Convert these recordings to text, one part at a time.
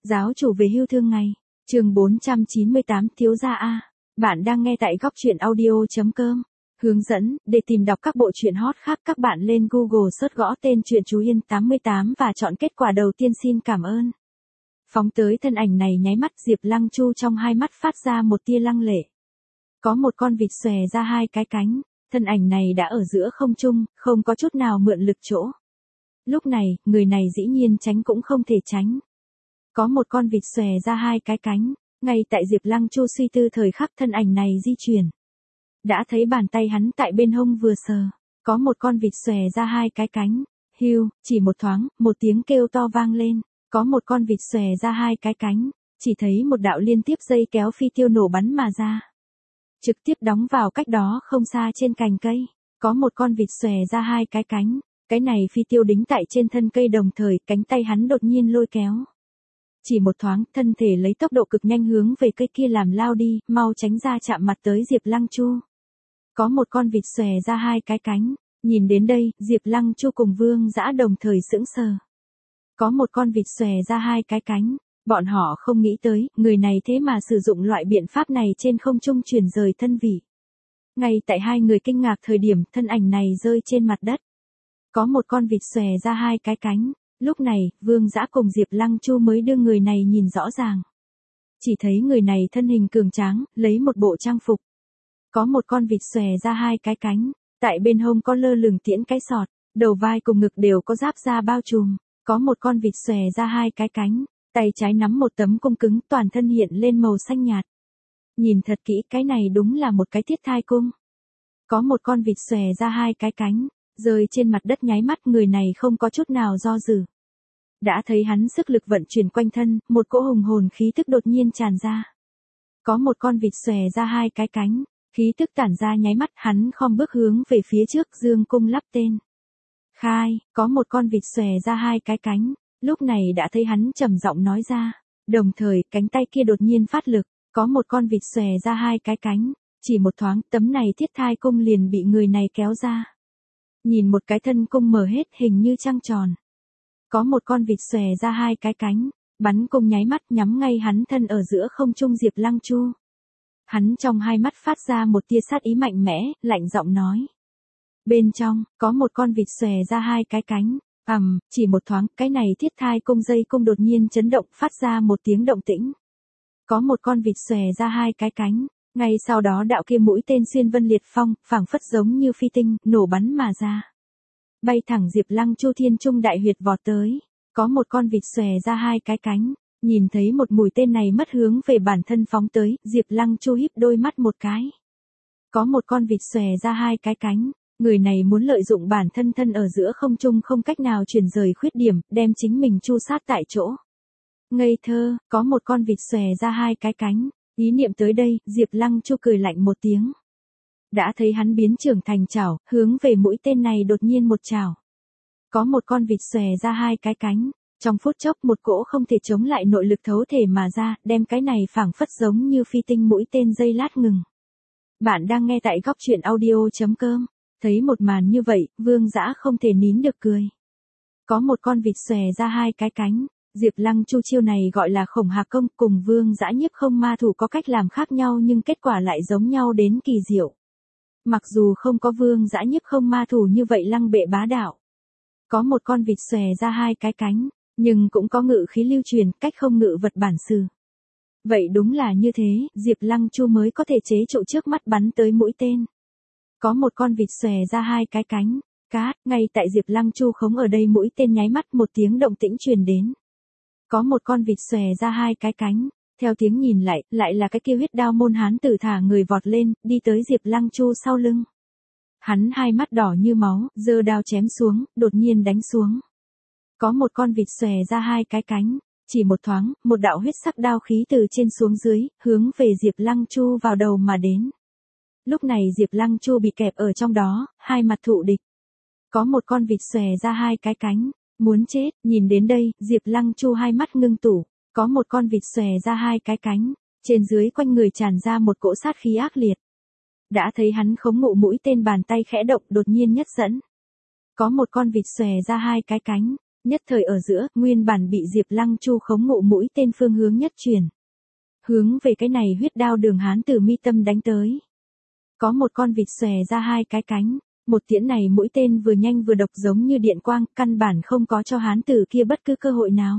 Giáo chủ về hưu thương ngày. Chương 498 thiếu gia A. Bạn đang nghe tại góc truyện audio.com. Hướng dẫn, để tìm đọc các bộ truyện hot khác các bạn lên Google search gõ tên truyện Chú Yên 88 và chọn kết quả đầu tiên xin cảm ơn. Phóng tới thân ảnh này nháy mắt Diệp Lăng Chu trong hai mắt phát ra một tia lăng lệ. Có một con vịt xòe ra hai cái cánh, thân ảnh này đã ở giữa không trung, không có chút nào mượn lực chỗ. Lúc này, người này dĩ nhiên tránh cũng không thể tránh. Có một con vịt xòe ra hai cái cánh, ngay tại Diệp Lăng Chu suy tư thời khắc thân ảnh này di chuyển. Đã thấy bàn tay hắn tại bên hông vừa sờ, có một con vịt xòe ra hai cái cánh, hưu, chỉ một thoáng, một tiếng kêu to vang lên, có một con vịt xòe ra hai cái cánh, chỉ thấy một đạo liên tiếp dây kéo phi tiêu nổ bắn mà ra. Trực tiếp đóng vào cách đó không xa trên cành cây, có một con vịt xòe ra hai cái cánh, cái này phi tiêu đính tại trên thân cây đồng thời cánh tay hắn đột nhiên lôi kéo. Chỉ một thoáng, thân thể lấy tốc độ cực nhanh hướng về cây kia làm lao đi, mau tránh ra chạm mặt tới Diệp Lăng Chu. Có một con vịt xòe ra hai cái cánh, nhìn đến đây, Diệp Lăng Chu cùng Vương Dã đồng thời sững sờ. Có một con vịt xòe ra hai cái cánh, bọn họ không nghĩ tới, người này thế mà sử dụng loại biện pháp này trên không trung chuyển rời thân vị. Ngay tại hai người kinh ngạc thời điểm thân ảnh này rơi trên mặt đất. Có một con vịt xòe ra hai cái cánh. Lúc này, Vương Dã cùng Diệp Lăng Chu mới đưa người này nhìn rõ ràng. Chỉ thấy người này thân hình cường tráng, lấy một bộ trang phục. Có một con vịt xòe ra hai cái cánh, tại bên hông có lơ lửng tiễn cái sọt, đầu vai cùng ngực đều có giáp da bao trùm. Có một con vịt xòe ra hai cái cánh, tay trái nắm một tấm cung cứng toàn thân hiện lên màu xanh nhạt. Nhìn thật kỹ cái này đúng là một cái thiết thai cung. Có một con vịt xòe ra hai cái cánh. Rơi trên mặt đất nháy mắt người này không có chút nào do dự. Đã thấy hắn sức lực vận chuyển quanh thân, một cỗ hùng hồn khí tức đột nhiên tràn ra. Có một con vịt xòe ra hai cái cánh, khí tức tản ra nháy mắt hắn khom bước hướng về phía trước dương cung lắp tên. Khai, có một con vịt xòe ra hai cái cánh, lúc này đã thấy hắn trầm giọng nói ra. Đồng thời cánh tay kia đột nhiên phát lực, có một con vịt xòe ra hai cái cánh, chỉ một thoáng tấm này thiết thai cung liền bị người này kéo ra. Nhìn một cái thân cung mở hết hình như trăng tròn. Có một con vịt xòe ra hai cái cánh, bắn cung nháy mắt nhắm ngay hắn thân ở giữa không trung Diệp Lăng Chu. Hắn trong hai mắt phát ra một tia sát ý mạnh mẽ, lạnh giọng nói. Bên trong, có một con vịt xòe ra hai cái cánh, chỉ một thoáng, cái này thiết thai cung dây cung đột nhiên chấn động phát ra một tiếng động tĩnh. Có một con vịt xòe ra hai cái cánh. Ngay sau đó đạo kia mũi tên xuyên vân liệt phong, phảng phất giống như phi tinh, nổ bắn mà ra. Bay thẳng Diệp Lăng Chu thiên trung đại huyệt vọt tới. Có một con vịt xòe ra hai cái cánh, nhìn thấy một mũi tên này mất hướng về bản thân phóng tới, Diệp Lăng Chu híp đôi mắt một cái. Có một con vịt xòe ra hai cái cánh, người này muốn lợi dụng bản thân thân ở giữa không trung không cách nào chuyển rời khuyết điểm, đem chính mình chu sát tại chỗ. Ngây thơ, có một con vịt xòe ra hai cái cánh. Ý niệm tới đây, Diệp Lăng Chu cười lạnh một tiếng. Đã thấy hắn biến trưởng thành chảo, hướng về mũi tên này đột nhiên một chảo. Có một con vịt xòe ra hai cái cánh, trong phút chốc một cỗ không thể chống lại nội lực thấu thể mà ra, đem cái này phảng phất giống như phi tinh mũi tên giây lát ngừng. Bạn đang nghe tại góc truyện audio.com, thấy một màn như vậy, Vương Dã không thể nín được cười. Có một con vịt xòe ra hai cái cánh. Diệp Lăng Chu chiêu này gọi là khổng hà công, cùng Vương Dã nhiếp không ma thủ có cách làm khác nhau nhưng kết quả lại giống nhau đến kỳ diệu. Mặc dù không có Vương Dã nhiếp không ma thủ như vậy lăng bệ bá đạo. Có một con vịt xòe ra hai cái cánh, nhưng cũng có ngự khí lưu truyền, cách không ngự vật bản sự. Vậy đúng là như thế, Diệp Lăng Chu mới có thể chế trụ trước mắt bắn tới mũi tên. Có một con vịt xòe ra hai cái cánh, ngay tại Diệp Lăng Chu khống ở đây mũi tên nháy mắt một tiếng động tĩnh truyền đến. Có một con vịt xòe ra hai cái cánh, theo tiếng nhìn lại là cái kia huyết đao môn hán tử thả người vọt lên, đi tới Diệp Lăng Chu sau lưng. Hắn hai mắt đỏ như máu, giơ đao chém xuống, đột nhiên đánh xuống. Có một con vịt xòe ra hai cái cánh, chỉ một thoáng, một đạo huyết sắc đao khí từ trên xuống dưới, hướng về Diệp Lăng Chu vào đầu mà đến. Lúc này Diệp Lăng Chu bị kẹp ở trong đó, hai mặt thụ địch. Có một con vịt xòe ra hai cái cánh. Muốn chết, nhìn đến đây, Diệp Lăng Chu hai mắt ngưng tụ, có một con vịt xòe ra hai cái cánh, trên dưới quanh người tràn ra một cỗ sát khí ác liệt. Đã thấy hắn khống ngụ mũi tên bàn tay khẽ động đột nhiên nhất dẫn. Có một con vịt xòe ra hai cái cánh, Nhất thời ở giữa, nguyên bản bị Diệp Lăng Chu khống ngộ mũi tên phương hướng nhất chuyển. Hướng về cái này huyết đao đường hán tử mi tâm đánh tới. Có một con vịt xòe ra hai cái cánh, một tiễn này mũi tên vừa nhanh vừa độc giống như điện quang, căn bản không có cho hán tử kia bất cứ cơ hội nào.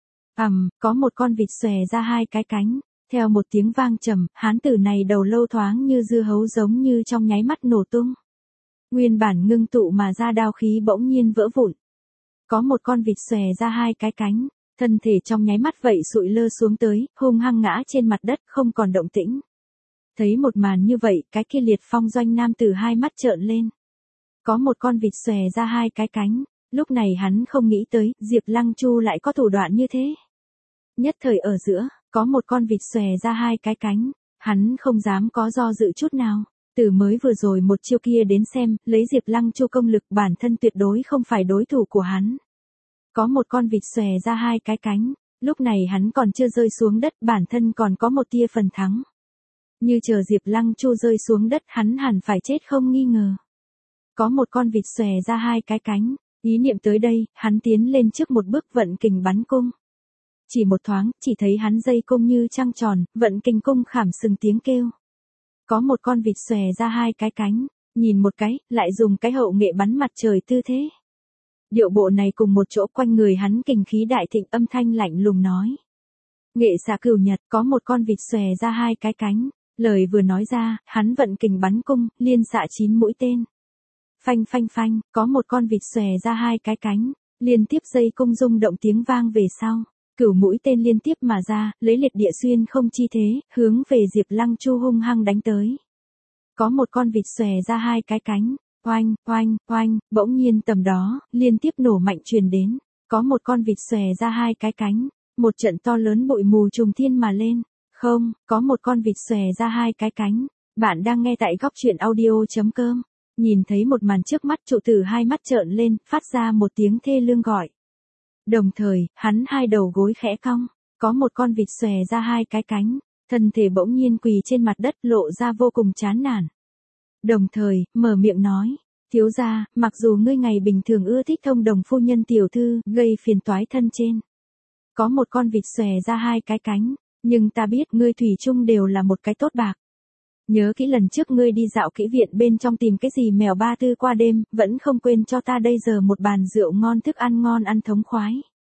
Có một con vịt xòe ra hai cái cánh, theo một tiếng vang trầm, hán tử này đầu lâu thoáng như dưa hấu giống như trong nháy mắt nổ tung. Nguyên bản ngưng tụ mà ra đao khí bỗng nhiên vỡ vụn. Có một con vịt xòe ra hai cái cánh, thân thể trong nháy mắt vậy sụi lơ xuống tới, hung hăng ngã trên mặt đất không còn động tĩnh. Thấy một màn như vậy, cái kia Liệt Phong Doanh nam tử hai mắt trợn lên. Có một con vịt xòe ra hai cái cánh, lúc này hắn không nghĩ tới, Diệp Lăng Chu lại có thủ đoạn như thế. Nhất thời ở giữa, có một con vịt xòe ra hai cái cánh, hắn không dám có do dự chút nào. Từ mới vừa rồi một chiêu kia đến xem, lấy Diệp Lăng Chu công lực bản thân tuyệt đối không phải đối thủ của hắn. Có một con vịt xòe ra hai cái cánh, lúc này hắn còn chưa rơi xuống đất, bản thân còn có một tia phần thắng. Như chờ Diệp Lăng Chu rơi xuống đất hắn hẳn phải chết không nghi ngờ. Có một con vịt xòe ra hai cái cánh, ý niệm tới đây, hắn tiến lên trước một bước vận kình bắn cung. Chỉ một thoáng, chỉ thấy hắn dây cung như trăng tròn, vận kình cung khảm sừng tiếng kêu. Có một con vịt xòe ra hai cái cánh, nhìn một cái, lại dùng cái hậu nghệ bắn mặt trời tư thế. Điệu bộ này cùng một chỗ quanh người hắn kình khí đại thịnh, âm thanh lạnh lùng nói. Nghệ xạ cửu nhật, có một con vịt xòe ra hai cái cánh, lời vừa nói ra, hắn vận kình bắn cung, liên xạ 9 mũi tên. Phanh phanh phanh, có một con vịt xòe ra hai cái cánh, liên tiếp dây cung rung động tiếng vang về sau. Cửu mũi tên liên tiếp mà ra, lấy liệt địa xuyên không chi thế, hướng về Diệp Lăng Chu hung hăng đánh tới. Có một con vịt xòe ra hai cái cánh, oanh, oanh, oanh, bỗng nhiên tầm đó, liên tiếp nổ mạnh truyền đến. Có một con vịt xòe ra hai cái cánh, một trận to lớn bụi mù trùng thiên mà lên. Không, có một con vịt xòe ra hai cái cánh. Bạn đang nghe tại góc truyện audio.com. Nhìn thấy một màn trước mắt, trụ tử hai mắt trợn lên, phát ra một tiếng thê lương gọi. Đồng thời, hắn hai đầu gối khẽ cong, có một con vịt xòe ra hai cái cánh, thân thể bỗng nhiên quỳ trên mặt đất lộ ra vô cùng chán nản. Đồng thời, mở miệng nói, thiếu gia, mặc dù ngươi ngày bình thường ưa thích thông đồng phu nhân tiểu thư, gây phiền toái thân trên. Có một con vịt xòe ra hai cái cánh, nhưng ta biết ngươi thủy chung đều là một cái tốt bạc. Nhớ kỹ lần trước ngươi đi dạo kỹ viện bên trong tìm cái gì mèo ba tư qua đêm, vẫn không quên cho ta đây giờ một bàn rượu ngon thức ăn ngon ăn thống khoái.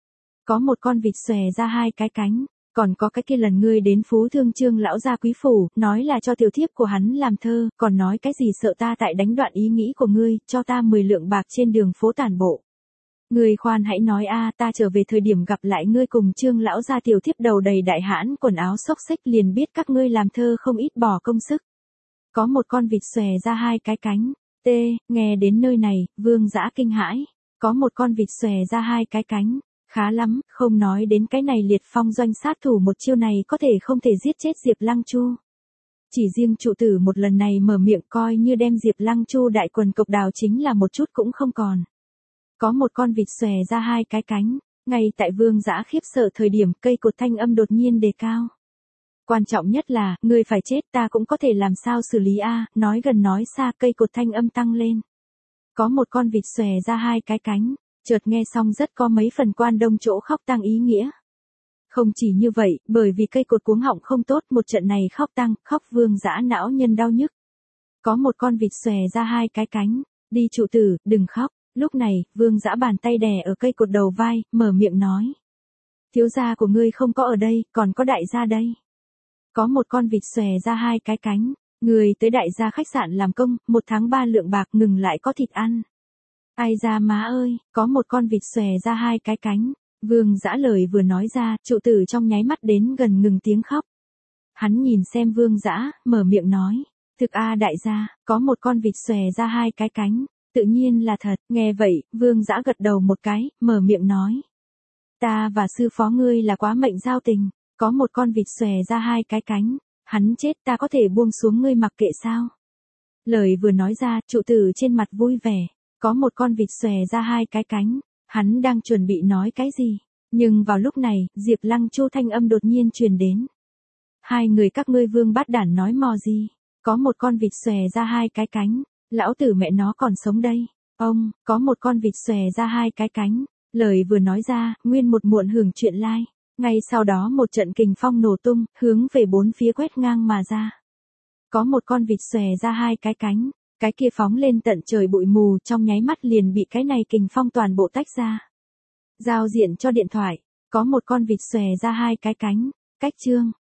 Có một con vịt xòe ra hai cái cánh, còn có cái kia lần ngươi đến Phú Thương Trương lão gia quý phủ, nói là cho tiểu thiếp của hắn làm thơ, còn nói cái gì sợ ta tại đánh đoạn ý nghĩ của ngươi, cho ta 10 lượng bạc trên đường phố tản bộ. Ngươi khoan hãy nói ta trở về thời điểm gặp lại ngươi cùng Trương lão gia tiểu thiếp đầu đầy đại hãn quần áo xốc xếch liền biết các ngươi làm thơ không ít bỏ công sức. Có một con vịt xòe ra hai cái cánh, nghe đến nơi này, Vương Dã kinh hãi, có một con vịt xòe ra hai cái cánh, khá lắm, không nói đến cái này Liệt Phong Doanh sát thủ một chiêu này có thể không thể giết chết Diệp Lăng Chu. Chỉ riêng trụ tử một lần này mở miệng coi như đem Diệp Lăng Chu đại quần cộc đào chính là một chút cũng không còn. Có một con vịt xòe ra hai cái cánh, ngay tại Vương Dã khiếp sợ thời điểm cây cột thanh âm đột nhiên đề cao. Quan trọng nhất là, ngươi phải chết ta cũng có thể làm sao xử lý nói gần nói xa cây cột thanh âm tăng lên. Có một con vịt xòe ra hai cái cánh, chợt nghe xong rất có mấy phần Quan Đông chỗ khóc tang ý nghĩa. Không chỉ như vậy, bởi vì cây cột cuống họng không tốt, một trận này khóc Vương Dã não nhân đau nhức. Có một con vịt xòe ra hai cái cánh, đi trụ tử, đừng khóc. Lúc này, Vương Dã bàn tay đè ở cây cột đầu vai, mở miệng nói. Thiếu gia của ngươi không có ở đây, còn có đại gia đây. Có một con vịt xòe ra hai cái cánh, người tới đại gia khách sạn làm công, 1 tháng 3 lượng bạc ngừng lại có thịt ăn. Ai ra má ơi, có một con vịt xòe ra hai cái cánh, Vương Dã lời vừa nói ra, trụ tử trong nháy mắt đến gần ngừng tiếng khóc. Hắn nhìn xem Vương Dã, mở miệng nói, thực đại gia, có một con vịt xòe ra hai cái cánh, tự nhiên là thật, nghe vậy, Vương Dã gật đầu một cái, mở miệng nói. Ta và sư phó ngươi là quá mệnh giao tình, có một con vịt xòe ra hai cái cánh, hắn chết ta có thể buông xuống ngươi mặc kệ sao. Lời vừa nói ra, trụ tử trên mặt vui vẻ, có một con vịt xòe ra hai cái cánh, hắn đang chuẩn bị nói cái gì, nhưng vào lúc này, Diệp Lăng Chu thanh âm đột nhiên truyền đến. Hai người các ngươi Vương bát đản nói mò gì, có một con vịt xòe ra hai cái cánh, lão tử mẹ nó còn sống đây. Ông, có một con vịt xòe ra hai cái cánh, Lời vừa nói ra, nguyên một muộn hưởng chuyện lai. Ngay sau đó một trận kình phong nổ tung, hướng về bốn phía quét ngang mà ra. Có một con vịt xòe ra hai cái cánh, cái kia phóng lên tận trời bụi mù trong nháy mắt liền bị cái này kình phong toàn bộ tách ra. Giao diện cho điện thoại, có một con vịt xòe ra hai cái cánh, cách chương.